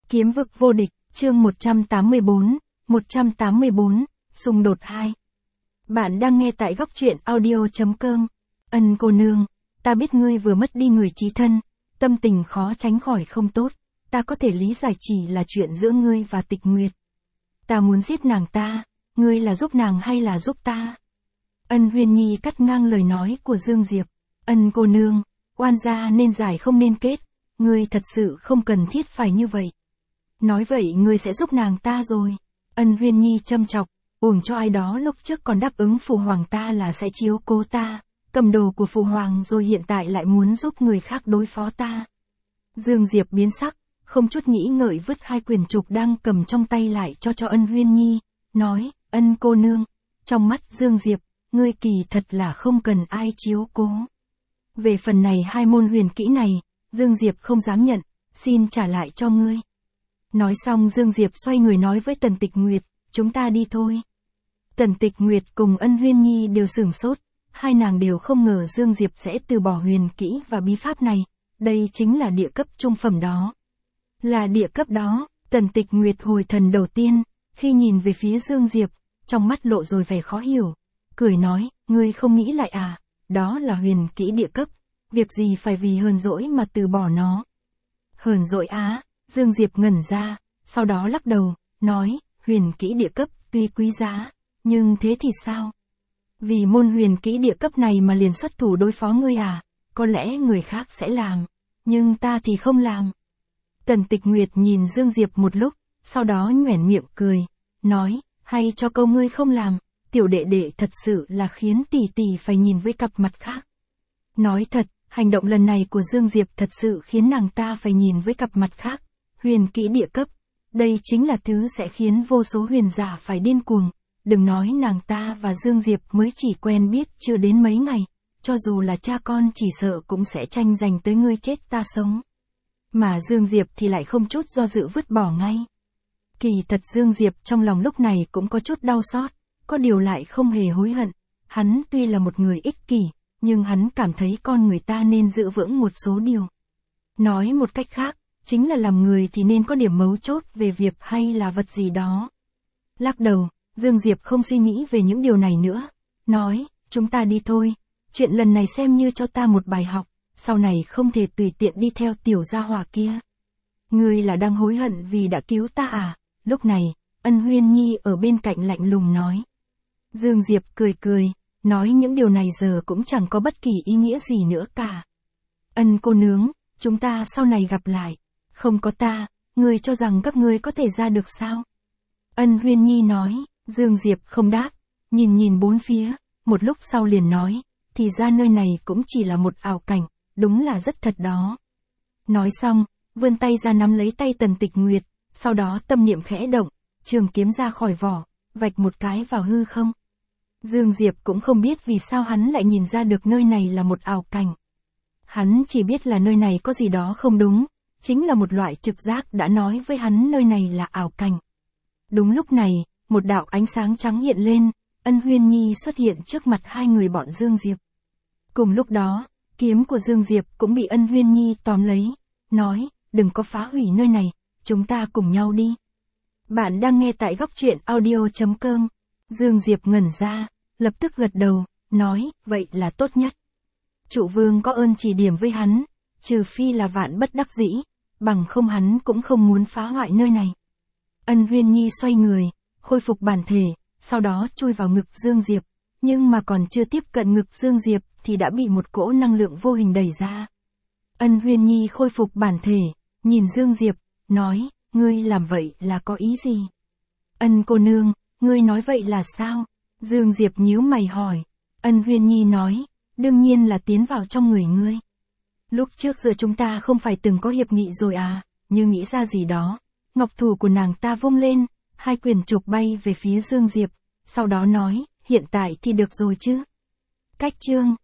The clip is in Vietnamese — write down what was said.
Kiếm vực vô địch, chương 184, xung đột 2. Bạn đang nghe tại góc truyện audio.com. Ân cô nương, ta biết ngươi vừa mất đi người chí thân, tâm tình khó tránh khỏi không tốt, ta có thể lý giải chỉ là chuyện giữa ngươi và Tịch Nguyệt. Ta muốn giết nàng ta, ngươi là giúp nàng hay là giúp ta? Ân Huyên Nhi cắt ngang lời nói của Dương Diệp. Ân cô nương, oan gia nên giải không nên kết, ngươi thật sự không cần thiết phải như vậy. Nói vậy ngươi sẽ giúp nàng ta rồi. Ân Huyên Nhi châm chọc, uổng cho ai đó lúc trước còn đáp ứng phụ hoàng ta là sẽ chiếu cố ta, cầm đồ của phụ hoàng rồi hiện tại lại muốn giúp người khác đối phó ta. Dương Diệp biến sắc, không chút nghĩ ngợi vứt hai quyển trục đang cầm trong tay lại cho Ân Huyên Nhi, nói, Ân cô nương, trong mắt Dương Diệp, ngươi kỳ thật là không cần ai chiếu cố. Về phần này hai môn huyền kỹ này, Dương Diệp không dám nhận, xin trả lại cho ngươi. Nói xong Dương Diệp xoay người nói với Tần Tịch Nguyệt, chúng ta đi thôi. Tần Tịch Nguyệt cùng Ân Huyên Nhi đều sửng sốt, hai nàng đều không ngờ Dương Diệp sẽ từ bỏ huyền kỹ và bí pháp này, đây chính là địa cấp trung phẩm đó. Là địa cấp đó, Tần Tịch Nguyệt hồi thần đầu tiên, khi nhìn về phía Dương Diệp, trong mắt lộ rồi vẻ khó hiểu, cười nói, ngươi không nghĩ lại à, đó là huyền kỹ địa cấp, việc gì phải vì hờn dỗi mà từ bỏ nó. Hờn dỗi á? Dương Diệp ngẩn ra, sau đó lắc đầu, nói, huyền kỹ địa cấp tuy quý giá, nhưng thế thì sao? Vì môn huyền kỹ địa cấp này mà liền xuất thủ đối phó ngươi à? Có lẽ người khác sẽ làm, nhưng ta thì không làm. Tần Tịch Nguyệt nhìn Dương Diệp một lúc, sau đó nhoẻn miệng cười, nói, hay cho câu ngươi không làm, tiểu đệ đệ thật sự là khiến tỷ tỷ phải nhìn với cặp mặt khác. Nói thật, hành động lần này của Dương Diệp thật sự khiến nàng ta phải nhìn với cặp mặt khác. Huyền kỹ địa cấp, đây chính là thứ sẽ khiến vô số huyền giả phải điên cuồng, đừng nói nàng ta và Dương Diệp mới chỉ quen biết chưa đến mấy ngày, cho dù là cha con chỉ sợ cũng sẽ tranh giành tới ngươi chết ta sống. Mà Dương Diệp thì lại không chút do dự vứt bỏ ngay. Kỳ thật Dương Diệp trong lòng lúc này cũng có chút đau xót, có điều lại không hề hối hận, hắn tuy là một người ích kỷ, nhưng hắn cảm thấy con người ta nên giữ vững một số điều. Nói một cách khác, chính là làm người thì nên có điểm mấu chốt về việc hay là vật gì đó. Lắc đầu, Dương Diệp không suy nghĩ về những điều này nữa, nói, chúng ta đi thôi, chuyện lần này xem như cho ta một bài học, sau này không thể tùy tiện đi theo tiểu gia hỏa kia. Ngươi là đang hối hận vì đã cứu ta à? Lúc này, Ân Huyên Nhi ở bên cạnh lạnh lùng nói. Dương Diệp cười cười, nói những điều này giờ cũng chẳng có bất kỳ ý nghĩa gì nữa cả. Ân cô nướng, chúng ta sau này gặp lại. Không có ta, ngươi cho rằng các ngươi có thể ra được sao? Ân Huyên Nhi nói, Dương Diệp không đáp, nhìn bốn phía, một lúc sau liền nói, thì ra nơi này cũng chỉ là một ảo cảnh, đúng là rất thật đó. Nói xong, vươn tay ra nắm lấy tay Tần Tịch Nguyệt, sau đó tâm niệm khẽ động, trường kiếm ra khỏi vỏ, vạch một cái vào hư không. Dương Diệp cũng không biết vì sao hắn lại nhìn ra được nơi này là một ảo cảnh. Hắn chỉ biết là nơi này có gì đó không đúng, chính là một loại trực giác đã nói với hắn nơi này là ảo cảnh. Đúng lúc này, một đạo ánh sáng trắng hiện lên, Ân Huyên Nhi xuất hiện trước mặt hai người bọn Dương Diệp. Cùng lúc đó, kiếm của Dương Diệp cũng bị Ân Huyên Nhi tóm lấy, nói, đừng có phá hủy nơi này, chúng ta cùng nhau đi. Bạn đang nghe tại góc truyện audio.com. Dương Diệp ngẩn ra, lập tức gật đầu, nói, vậy là tốt nhất. Trụ vương có ơn chỉ điểm với hắn, trừ phi là vạn bất đắc dĩ, bằng không hắn cũng không muốn phá hoại nơi này. Ân Huyên Nhi xoay người, khôi phục bản thể, sau đó chui vào ngực Dương Diệp, nhưng mà còn chưa tiếp cận ngực Dương Diệp thì đã bị một cỗ năng lượng vô hình đẩy ra. Ân Huyên Nhi khôi phục bản thể, nhìn Dương Diệp, nói, ngươi làm vậy là có ý gì? Ân cô nương, ngươi nói vậy là sao? Dương Diệp nhíu mày hỏi. Ân Huyên Nhi nói, đương nhiên là tiến vào trong người ngươi. Lúc trước giữa chúng ta không phải từng có hiệp nghị rồi à, như nghĩ ra gì đó. Ngọc thủ của nàng ta vung lên, hai quyển trục bay về phía Dương Diệp, sau đó nói, hiện tại thì được rồi chứ? Cách chương